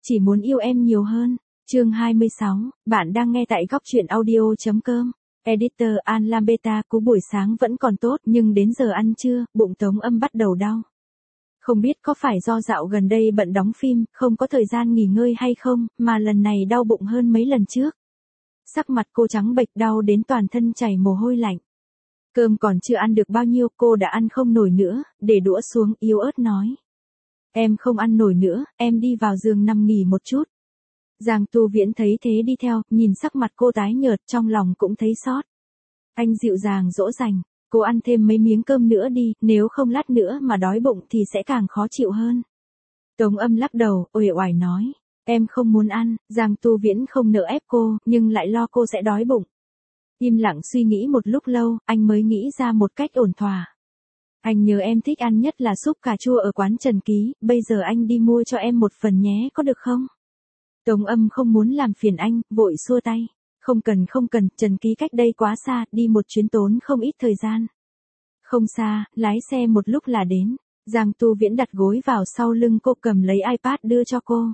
Chỉ muốn yêu em nhiều hơn. Chương 26, bạn đang nghe tại góc truyện audio.com. Editor An Lambeta. Cú buổi sáng vẫn còn tốt nhưng đến giờ ăn trưa, bụng Tống Âm bắt đầu đau. Không biết có phải do dạo gần đây bận đóng phim, không có thời gian nghỉ ngơi hay không, mà lần này đau bụng hơn mấy lần trước. Sắc mặt cô trắng bệch đau đến toàn thân chảy mồ hôi lạnh. Cơm còn chưa ăn được bao nhiêu cô đã ăn không nổi nữa, để đũa xuống yếu ớt nói. Em không ăn nổi nữa, em đi vào giường nằm nghỉ một chút. Giang Tu Viễn thấy thế đi theo, nhìn sắc mặt cô tái nhợt trong lòng cũng thấy xót. Anh dịu dàng dỗ dành, cô ăn thêm mấy miếng cơm nữa đi, nếu không lát nữa mà đói bụng thì sẽ càng khó chịu hơn. Tống Âm lắc đầu, uể oải nói, em không muốn ăn. Giang Tu Viễn không nỡ ép cô, nhưng lại lo cô sẽ đói bụng. Im lặng suy nghĩ một lúc lâu, anh mới nghĩ ra một cách ổn thỏa. Anh nhớ em thích ăn nhất là súp cà chua ở quán Trần Ký, bây giờ anh đi mua cho em một phần nhé, có được không? Tống Âm không muốn làm phiền anh, vội xua tay. Không cần, Trần Ký cách đây quá xa, đi một chuyến tốn không ít thời gian. Không xa, lái xe một lúc là đến. Giang Tu Viễn đặt gối vào sau lưng cô, cầm lấy iPad đưa cho cô.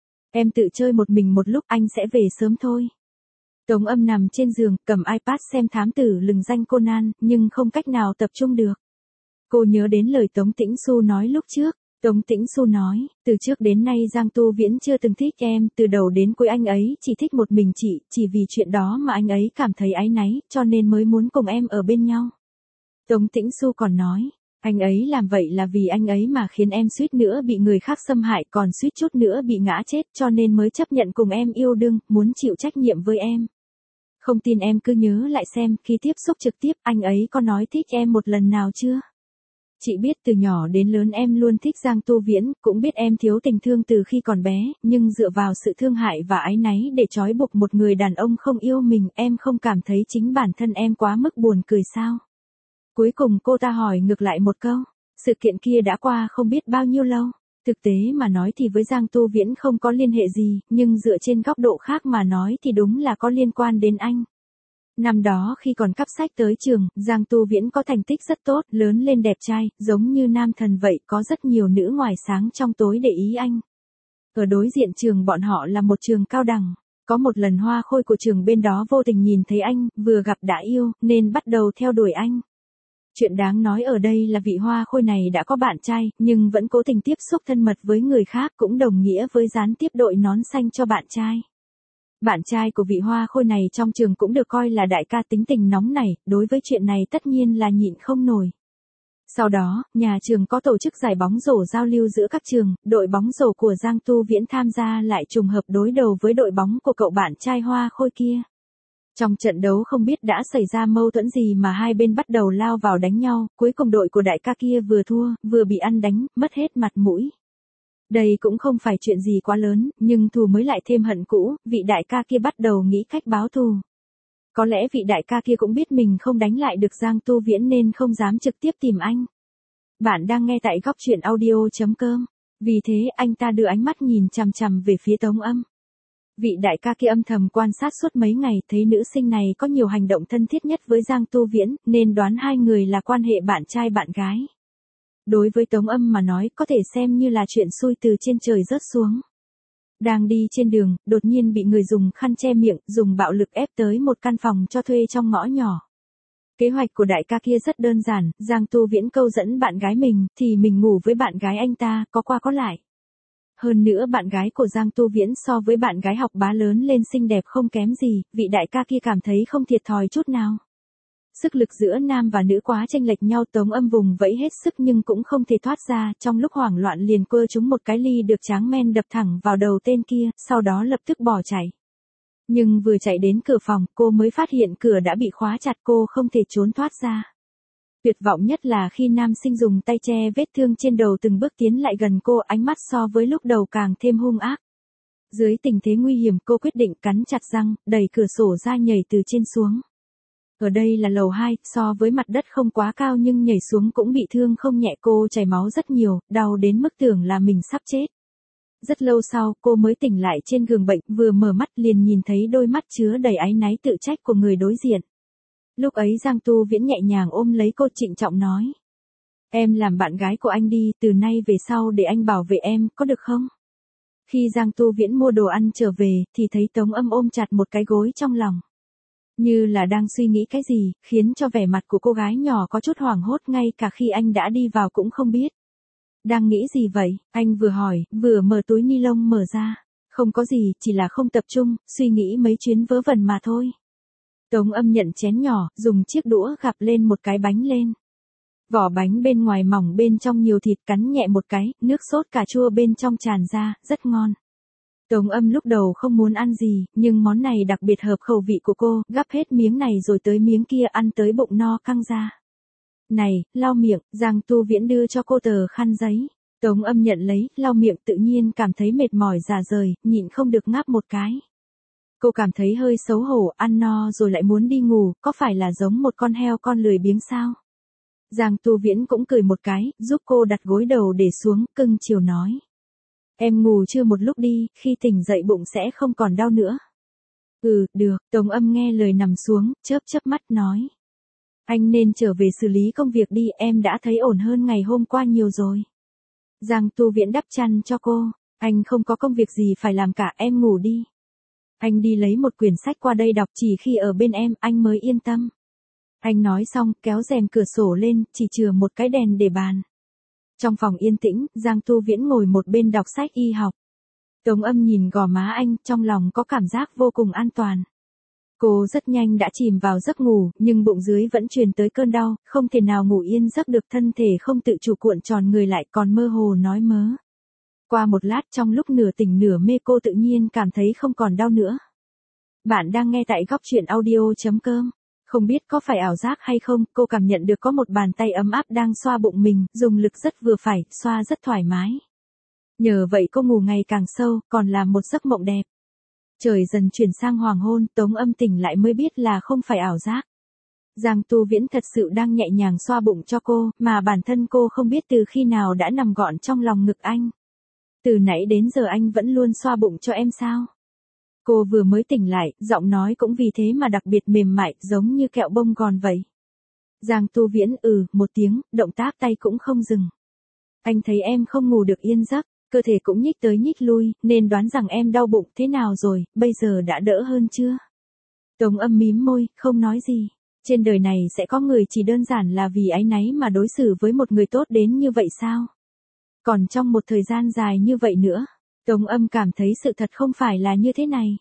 Em tự chơi một mình một lúc, anh sẽ về sớm thôi. Tống Âm nằm trên giường, cầm iPad xem thám tử lừng danh Conan, nhưng không cách nào tập trung được. Cô nhớ đến lời Tống Tĩnh Xu nói lúc trước. Tống Tĩnh Xu nói, từ trước đến nay Giang Tu Viễn chưa từng thích em, từ đầu đến cuối anh ấy chỉ thích một mình chị, chỉ vì chuyện đó mà anh ấy cảm thấy áy náy, cho nên mới muốn cùng em ở bên nhau. Tống Tĩnh Xu còn nói, anh ấy làm vậy là vì anh ấy mà khiến em suýt nữa bị người khác xâm hại, còn suýt chút nữa bị ngã chết, cho nên mới chấp nhận cùng em yêu đương, muốn chịu trách nhiệm với em. Không tin em cứ nhớ lại xem, khi tiếp xúc trực tiếp, anh ấy có nói thích em một lần nào chưa? Chị biết từ nhỏ đến lớn em luôn thích Giang Tu Viễn, cũng biết em thiếu tình thương từ khi còn bé, nhưng dựa vào sự thương hại và áy náy để trói buộc một người đàn ông không yêu mình, em không cảm thấy chính bản thân em quá mức buồn cười sao? Cuối cùng cô ta hỏi ngược lại một câu, sự kiện kia đã qua không biết bao nhiêu lâu. Thực tế mà nói thì với Giang Tu Viễn không có liên hệ gì, nhưng dựa trên góc độ khác mà nói thì đúng là có liên quan đến anh. Năm đó khi còn cắp sách tới trường, Giang Tu Viễn có thành tích rất tốt, lớn lên đẹp trai, giống như nam thần vậy, có rất nhiều nữ ngoài sáng trong tối để ý anh. Ở đối diện trường bọn họ là một trường cao đẳng. Có một lần hoa khôi của trường bên đó vô tình nhìn thấy anh, vừa gặp đã yêu, nên bắt đầu theo đuổi anh. Chuyện đáng nói ở đây là vị hoa khôi này đã có bạn trai, nhưng vẫn cố tình tiếp xúc thân mật với người khác, cũng đồng nghĩa với gián tiếp đội nón xanh cho bạn trai. Bạn trai của vị hoa khôi này trong trường cũng được coi là đại ca tính tình nóng nảy, đối với chuyện này tất nhiên là nhịn không nổi. Sau đó, nhà trường có tổ chức giải bóng rổ giao lưu giữa các trường, đội bóng rổ của Giang Tu Viễn tham gia lại trùng hợp đối đầu với đội bóng của cậu bạn trai hoa khôi kia. Trong trận đấu không biết đã xảy ra mâu thuẫn gì mà hai bên bắt đầu lao vào đánh nhau, cuối cùng đội của đại ca kia vừa thua, vừa bị ăn đánh, mất hết mặt mũi. Đây cũng không phải chuyện gì quá lớn, nhưng thù mới lại thêm hận cũ, vị đại ca kia bắt đầu nghĩ cách báo thù. Có lẽ vị đại ca kia cũng biết mình không đánh lại được Giang Tu Viễn nên không dám trực tiếp tìm anh. Bạn đang nghe tại góc truyện audio.com. Vì thế anh ta đưa ánh mắt nhìn chằm chằm về phía Tống Âm. Vị đại ca kia âm thầm quan sát suốt mấy ngày, thấy nữ sinh này có nhiều hành động thân thiết nhất với Giang Tu Viễn, nên đoán hai người là quan hệ bạn trai bạn gái. Đối với Tống Âm mà nói có thể xem như là chuyện xui từ trên trời rớt xuống. Đang đi trên đường, đột nhiên bị người dùng khăn che miệng, dùng bạo lực ép tới một căn phòng cho thuê trong ngõ nhỏ. Kế hoạch của đại ca kia rất đơn giản, Giang Tu Viễn câu dẫn bạn gái mình, thì mình ngủ với bạn gái anh ta, có qua có lại. Hơn nữa bạn gái của Giang Tu Viễn so với bạn gái học bá lớn lên xinh đẹp không kém gì, vị đại ca kia cảm thấy không thiệt thòi chút nào. Sức lực giữa nam và nữ quá chênh lệch nhau, Tống Âm vùng vẫy hết sức nhưng cũng không thể thoát ra, trong lúc hoảng loạn liền quơ trúng một cái ly được tráng men đập thẳng vào đầu tên kia, sau đó lập tức bỏ chạy. Nhưng vừa chạy đến cửa phòng, cô mới phát hiện cửa đã bị khóa chặt, cô không thể trốn thoát ra. Tuyệt vọng nhất là khi nam sinh dùng tay che vết thương trên đầu từng bước tiến lại gần cô, ánh mắt so với lúc đầu càng thêm hung ác. Dưới tình thế nguy hiểm cô quyết định cắn chặt răng, đẩy cửa sổ ra nhảy từ trên xuống. Ở đây là lầu 2, so với mặt đất không quá cao nhưng nhảy xuống cũng bị thương không nhẹ, cô chảy máu rất nhiều, đau đến mức tưởng là mình sắp chết. Rất lâu sau, cô mới tỉnh lại trên giường bệnh, vừa mở mắt liền nhìn thấy đôi mắt chứa đầy áy náy tự trách của người đối diện. Lúc ấy Giang Tu Viễn nhẹ nhàng ôm lấy cô, trịnh trọng nói. Em làm bạn gái của anh đi, từ nay về sau để anh bảo vệ em, có được không? Khi Giang Tu Viễn mua đồ ăn trở về, thì thấy Tống Âm ôm chặt một cái gối trong lòng. Như là đang suy nghĩ cái gì, khiến cho vẻ mặt của cô gái nhỏ có chút hoảng hốt, ngay cả khi anh đã đi vào cũng không biết. Đang nghĩ gì vậy? Anh vừa hỏi, vừa mở túi ni lông mở ra. Không có gì, chỉ là không tập trung, suy nghĩ mấy chuyến vớ vẩn mà thôi. Tống Âm nhận chén nhỏ, dùng chiếc đũa gắp lên một cái bánh lên. Vỏ bánh bên ngoài mỏng, bên trong nhiều thịt, cắn nhẹ một cái, nước sốt cà chua bên trong tràn ra, rất ngon. Tống Âm lúc đầu không muốn ăn gì, nhưng món này đặc biệt hợp khẩu vị của cô, gắp hết miếng này rồi tới miếng kia, ăn tới bụng no căng ra. Này, lau miệng, Giang Tu Viễn đưa cho cô tờ khăn giấy. Tống Âm nhận lấy, lau miệng, tự nhiên cảm thấy mệt mỏi rã rời, nhịn không được ngáp một cái. Cô cảm thấy hơi xấu hổ, ăn no rồi lại muốn đi ngủ, có phải là giống một con heo con lười biếng sao? Giang Tu Viễn cũng cười một cái, giúp cô đặt gối đầu để xuống, cưng chiều nói. Em ngủ chưa một lúc đi, khi tỉnh dậy bụng sẽ không còn đau nữa. Ừ, được, Tống Âm nghe lời nằm xuống, chớp chớp mắt nói. Anh nên trở về xử lý công việc đi, em đã thấy ổn hơn ngày hôm qua nhiều rồi. Giang Tu Viễn đắp chăn cho cô, anh không có công việc gì phải làm cả, em ngủ đi. Anh đi lấy một quyển sách qua đây đọc, chỉ khi ở bên em, anh mới yên tâm. Anh nói xong, kéo rèm cửa sổ lên, chỉ chừa một cái đèn để bàn. Trong phòng yên tĩnh, Giang Tu Viễn ngồi một bên đọc sách y học. Tống Âm nhìn gò má anh, trong lòng có cảm giác vô cùng an toàn. Cô rất nhanh đã chìm vào giấc ngủ, nhưng bụng dưới vẫn truyền tới cơn đau, không thể nào ngủ yên giấc được, thân thể không tự chủ cuộn tròn người lại, còn mơ hồ nói mớ. Qua một lát, trong lúc nửa tỉnh nửa mê, cô tự nhiên cảm thấy không còn đau nữa. Bạn đang nghe tại Góc Chuyện Audio.com. Không biết có phải ảo giác hay không, cô cảm nhận được có một bàn tay ấm áp đang xoa bụng mình, dùng lực rất vừa phải, xoa rất thoải mái. Nhờ vậy cô ngủ ngày càng sâu, còn là một giấc mộng đẹp. Trời dần chuyển sang hoàng hôn, Tống Âm tỉnh lại mới biết là không phải ảo giác. Giang Tu Viễn thật sự đang nhẹ nhàng xoa bụng cho cô, mà bản thân cô không biết từ khi nào đã nằm gọn trong lòng ngực anh. Từ nãy đến giờ anh vẫn luôn xoa bụng cho em sao? Cô vừa mới tỉnh lại, giọng nói cũng vì thế mà đặc biệt mềm mại, giống như kẹo bông gòn vậy. Giang Tu Viễn một tiếng, động tác tay cũng không dừng. Anh thấy em không ngủ được yên giấc, cơ thể cũng nhích tới nhích lui, nên đoán rằng em đau bụng, thế nào rồi, bây giờ đã đỡ hơn chưa? Tống Âm mím môi, không nói gì. Trên đời này sẽ có người chỉ đơn giản là vì áy náy mà đối xử với một người tốt đến như vậy sao? Còn trong một thời gian dài như vậy nữa, Tống Âm cảm thấy sự thật không phải là như thế này.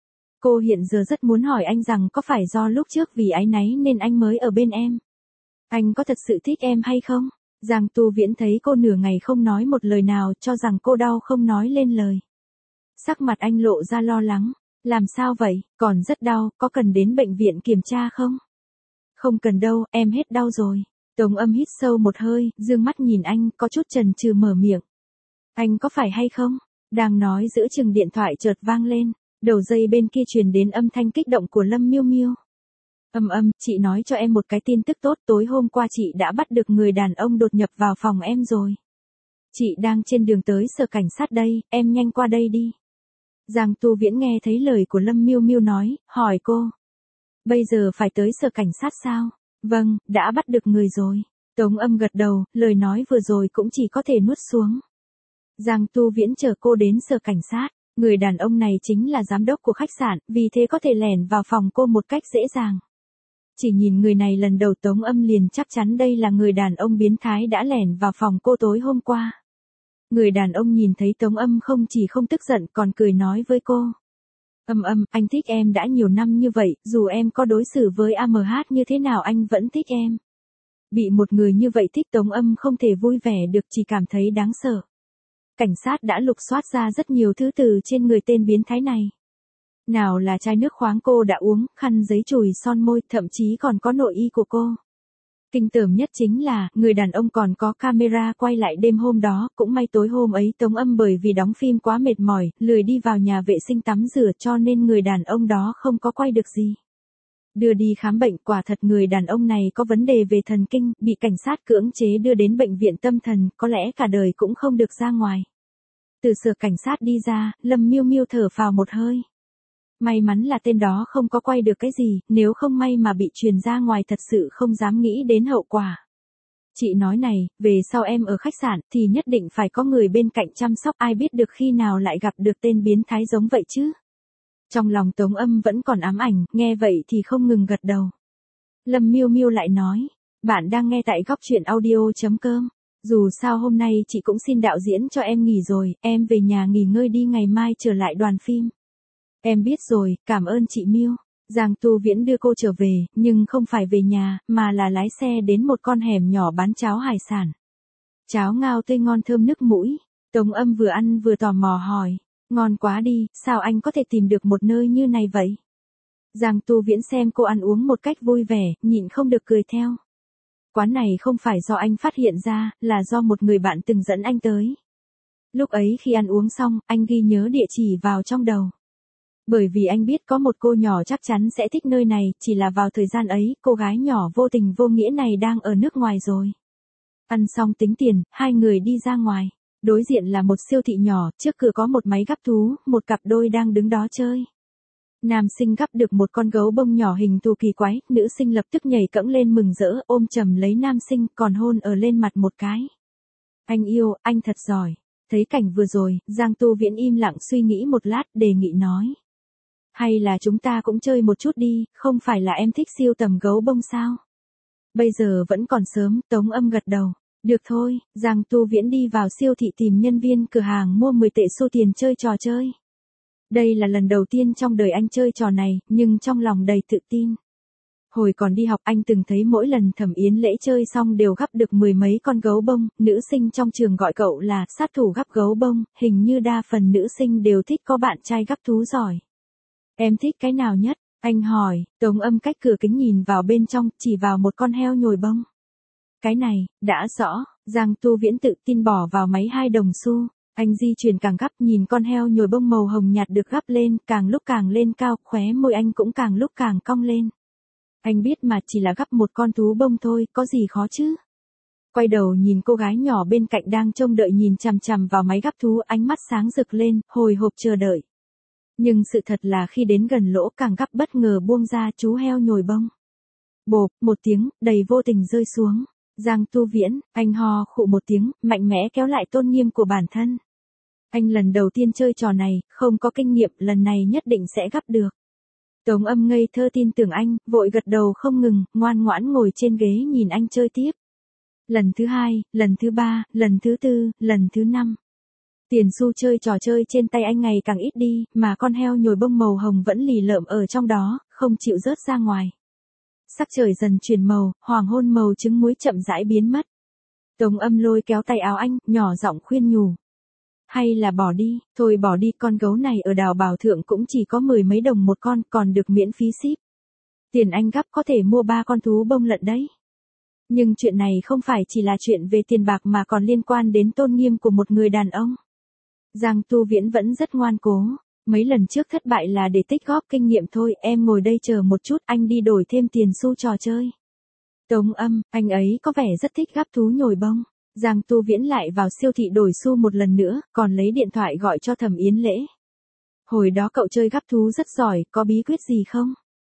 Cô hiện giờ rất muốn hỏi anh rằng có phải do lúc trước vì áy náy nên anh mới ở bên em? Anh có thật sự thích em hay không? Giang Tu Viễn thấy cô nửa ngày không nói một lời nào, cho rằng cô đau không nói lên lời. Sắc mặt anh lộ ra lo lắng. Làm sao vậy, còn rất đau, có cần đến bệnh viện kiểm tra không? Không cần đâu, em hết đau rồi. Tống Âm hít sâu một hơi, dương mắt nhìn anh, có chút chần chừ mở miệng. Anh có phải hay không? Đang nói giữa chừng điện thoại chợt vang lên, đầu dây bên kia truyền đến âm thanh kích động của Lâm Miêu Miêu. Chị nói cho em một cái tin tức tốt, tối hôm qua chị đã bắt được người đàn ông đột nhập vào phòng em rồi. Chị đang trên đường tới sở cảnh sát đây, em nhanh qua đây đi. Giang Tu Viễn nghe thấy lời của Lâm Miêu Miêu nói, hỏi cô. Bây giờ phải tới sở cảnh sát sao? Vâng, đã bắt được người rồi. Tống Âm gật đầu, lời nói vừa rồi cũng chỉ có thể nuốt xuống. Giang Tu Viễn chở cô đến sở cảnh sát. Người đàn ông này chính là giám đốc của khách sạn, vì thế có thể lẻn vào phòng cô một cách dễ dàng. Chỉ nhìn người này lần đầu Tống Âm liền chắc chắn đây là người đàn ông biến thái đã lẻn vào phòng cô tối hôm qua. Người đàn ông nhìn thấy Tống Âm không chỉ không tức giận còn cười nói với cô. Anh thích em đã nhiều năm như vậy, dù em có đối xử với AMH như thế nào anh vẫn thích em. Bị một người như vậy thích Tống Âm không thể vui vẻ được, chỉ cảm thấy đáng sợ. Cảnh sát đã lục soát ra rất nhiều thứ từ trên người tên biến thái này. Nào là chai nước khoáng cô đã uống, khăn giấy chùi son môi, thậm chí còn có nội y của cô. Kinh tởm nhất chính là, người đàn ông còn có camera quay lại đêm hôm đó, cũng may tối hôm ấy Tống Âm bởi vì đóng phim quá mệt mỏi, lười đi vào nhà vệ sinh tắm rửa cho nên người đàn ông đó không có quay được gì. Đưa đi khám bệnh, quả thật người đàn ông này có vấn đề về thần kinh, bị cảnh sát cưỡng chế đưa đến bệnh viện tâm thần, có lẽ cả đời cũng không được ra ngoài. Từ sở cảnh sát đi ra, Lâm Miêu Miêu thở phào một hơi. May mắn là tên đó không có quay được cái gì, nếu không may mà bị truyền ra ngoài thật sự không dám nghĩ đến hậu quả. Chị nói này, về sau em ở khách sạn thì nhất định phải có người bên cạnh chăm sóc, ai biết được khi nào lại gặp được tên biến thái giống vậy chứ. Trong lòng Tống Âm vẫn còn ám ảnh, nghe vậy thì không ngừng gật đầu. Lâm Miêu Miêu lại nói, bạn đang nghe tại góc truyện audio.com. Dù sao hôm nay chị cũng xin đạo diễn cho em nghỉ rồi, em về nhà nghỉ ngơi đi, ngày mai trở lại đoàn phim. Em biết rồi, cảm ơn chị Miêu. Giang Tu Viễn đưa cô trở về, nhưng không phải về nhà, mà là lái xe đến một con hẻm nhỏ bán cháo hải sản. Cháo ngao tươi ngon thơm nức mũi. Tống Âm vừa ăn vừa tò mò hỏi, ngon quá đi, sao anh có thể tìm được một nơi như này vậy? Giang Tu Viễn xem cô ăn uống một cách vui vẻ, nhịn không được cười theo. Quán này không phải do anh phát hiện ra, là do một người bạn từng dẫn anh tới. Lúc ấy khi ăn uống xong, anh ghi nhớ địa chỉ vào trong đầu. Bởi vì anh biết có một cô nhỏ chắc chắn sẽ thích nơi này, chỉ là vào thời gian ấy, cô gái nhỏ vô tình vô nghĩa này đang ở nước ngoài rồi. Ăn xong tính tiền, hai người đi ra ngoài. Đối diện là một siêu thị nhỏ, trước cửa có một máy gắp thú, một cặp đôi đang đứng đó chơi. Nam sinh gắp được một con gấu bông nhỏ hình thù kỳ quái, nữ sinh lập tức nhảy cẫng lên mừng rỡ, ôm chầm lấy nam sinh, còn hôn ở lên mặt một cái. Anh yêu, anh thật giỏi. Thấy cảnh vừa rồi, Giang Tu Viễn im lặng suy nghĩ một lát, đề nghị nói. Hay là chúng ta cũng chơi một chút đi, không phải là em thích sưu tầm gấu bông sao? Bây giờ vẫn còn sớm, Tống Âm gật đầu. Được thôi, Giang Tu Viễn đi vào siêu thị tìm nhân viên cửa hàng mua 10 tệ xu tiền chơi trò chơi. Đây là lần đầu tiên trong đời anh chơi trò này, nhưng trong lòng đầy tự tin. Hồi còn đi học anh từng thấy mỗi lần Thẩm Yến Lễ chơi xong đều gắp được 10 mấy con gấu bông, nữ sinh trong trường gọi cậu là sát thủ gắp gấu bông, hình như đa phần nữ sinh đều thích có bạn trai gắp thú giỏi. Em thích cái nào nhất? Anh hỏi. Tống Âm cách cửa kính nhìn vào bên trong, chỉ vào một con heo nhồi bông. Cái này, đã rõ, Giang Tu Viễn tự tin bỏ vào máy 2 đồng xu. Anh di chuyển càng gắp, nhìn con heo nhồi bông màu hồng nhạt được gắp lên, càng lúc càng lên cao, khóe môi anh cũng càng lúc càng cong lên. Anh biết mà, chỉ là gắp một con thú bông thôi, có gì khó chứ? Quay đầu nhìn cô gái nhỏ bên cạnh đang trông đợi nhìn chằm chằm vào máy gắp thú, ánh mắt sáng rực lên, hồi hộp chờ đợi. Nhưng sự thật là khi đến gần lỗ càng gắp bất ngờ buông ra chú heo nhồi bông. Bộp, một tiếng, đầy vô tình rơi xuống. Giang Tu Viễn, anh ho khụ một tiếng, mạnh mẽ kéo lại tôn nghiêm của bản thân. Anh lần đầu tiên chơi trò này, không có kinh nghiệm, lần này nhất định sẽ gắp được. Tống Âm ngây thơ tin tưởng anh, vội gật đầu không ngừng, ngoan ngoãn ngồi trên ghế nhìn anh chơi tiếp. Lần thứ 2, lần thứ 3, lần thứ 4, lần thứ 5. Tiền xu chơi trò chơi trên tay anh ngày càng ít đi, mà con heo nhồi bông màu hồng vẫn lì lợm ở trong đó, không chịu rớt ra ngoài. Sắc trời dần chuyển màu, hoàng hôn màu trứng muối chậm rãi biến mất. Tống Âm lôi kéo tay áo anh, nhỏ giọng khuyên nhủ. Hay là bỏ đi, thôi bỏ đi, con gấu này ở đảo Bảo Thượng cũng chỉ có 10 mấy đồng một con, còn được miễn phí ship. Tiền anh gắp có thể mua 3 con thú bông lận đấy. Nhưng chuyện này không phải chỉ là chuyện về tiền bạc mà còn liên quan đến tôn nghiêm của một người đàn ông. Giang Tu Viễn vẫn rất ngoan cố. Mấy lần trước thất bại là để tích góp kinh nghiệm thôi, em ngồi đây chờ một chút, anh đi đổi thêm tiền xu trò chơi. Tống Âm, anh ấy có vẻ rất thích gắp thú nhồi bông. Giang Tu Viễn lại vào siêu thị đổi xu một lần nữa, còn lấy điện thoại gọi cho Thẩm Yến Lễ. Hồi đó cậu chơi gắp thú rất giỏi, có bí quyết gì không?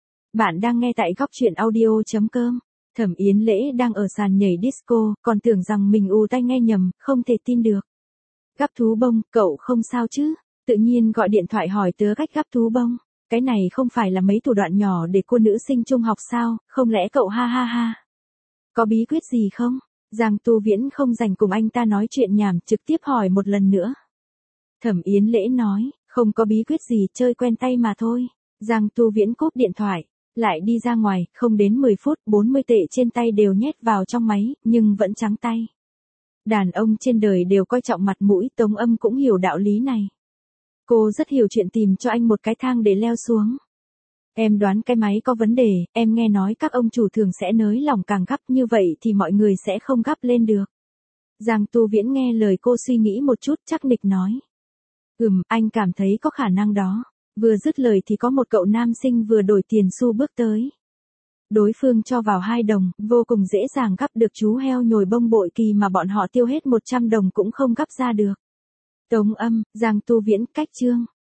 Bạn đang nghe tại góc truyện audio.com. Thẩm Yến Lễ đang ở sàn nhảy disco, còn tưởng rằng mình tai nghe nhầm, không thể tin được. Gắp thú bông, cậu không sao chứ? Tự nhiên gọi điện thoại hỏi tớ cách gắp thú bông. Cái này không phải là mấy thủ đoạn nhỏ để cô nữ sinh trung học sao, không lẽ cậu ha ha ha? Có bí quyết gì không? Giang Tu Viễn không dành cùng anh ta nói chuyện nhảm, trực tiếp hỏi một lần nữa. Thẩm Yến Lễ nói, không có bí quyết gì, chơi quen tay mà thôi. Giang Tu Viễn cúp điện thoại, lại đi ra ngoài, không đến 10 phút, 40 tệ trên tay đều nhét vào trong máy, nhưng vẫn trắng tay. Đàn ông trên đời đều coi trọng mặt mũi, Tống Âm cũng hiểu đạo lý này. Cô rất hiểu chuyện, tìm cho anh một cái thang để leo xuống. Em đoán cái máy có vấn đề, em nghe nói các ông chủ thường sẽ nới lỏng càng gắp, như vậy thì mọi người sẽ không gắp lên được. Giang Tu Viễn nghe lời cô suy nghĩ một chút, chắc nịch nói. Anh cảm thấy có khả năng đó. Vừa dứt lời thì có một cậu nam sinh vừa đổi tiền xu bước tới. Đối phương cho vào 2 đồng, vô cùng dễ dàng gắp được chú heo nhồi bông bội kỳ mà bọn họ tiêu hết 100 đồng cũng không gắp ra được. Tống Âm, Giang Tu Viễn, cách chương.